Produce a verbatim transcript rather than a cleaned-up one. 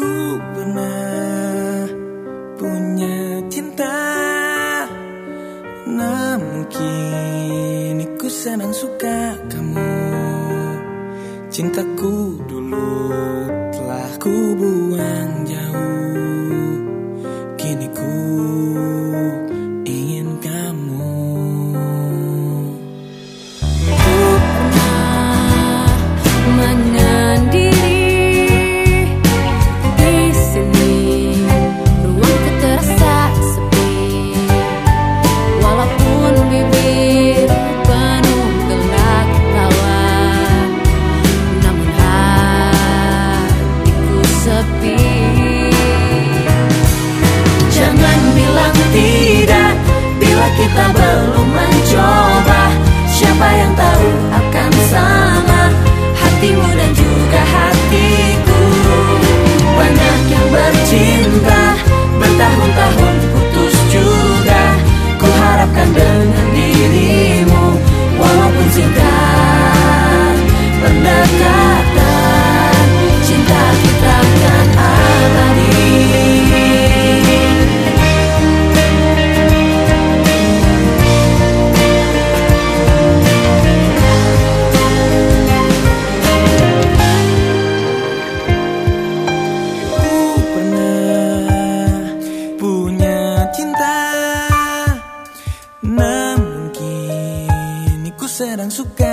Ku pernah punya cinta, namun kini ku senang suka kamu. Cintaku dulu telah ku buang jauh, kini ku ingin kamu. Ku pernah menyendiri di sini, ruangku terasa sepi, walaupun bibir penuh gelak tawa, namun hatiku sepi. Jangan bilang tidak bila kita belum mencoba. Siapa yang tahu akan sama hatimu dan juga hatiku. Banyak yang bercinta bertahun-tahun putus juga. Ku harapkan dengan dirimu walaupun singkat pendekatan, cinta kita kan abadi. Namun kini ku sedang suka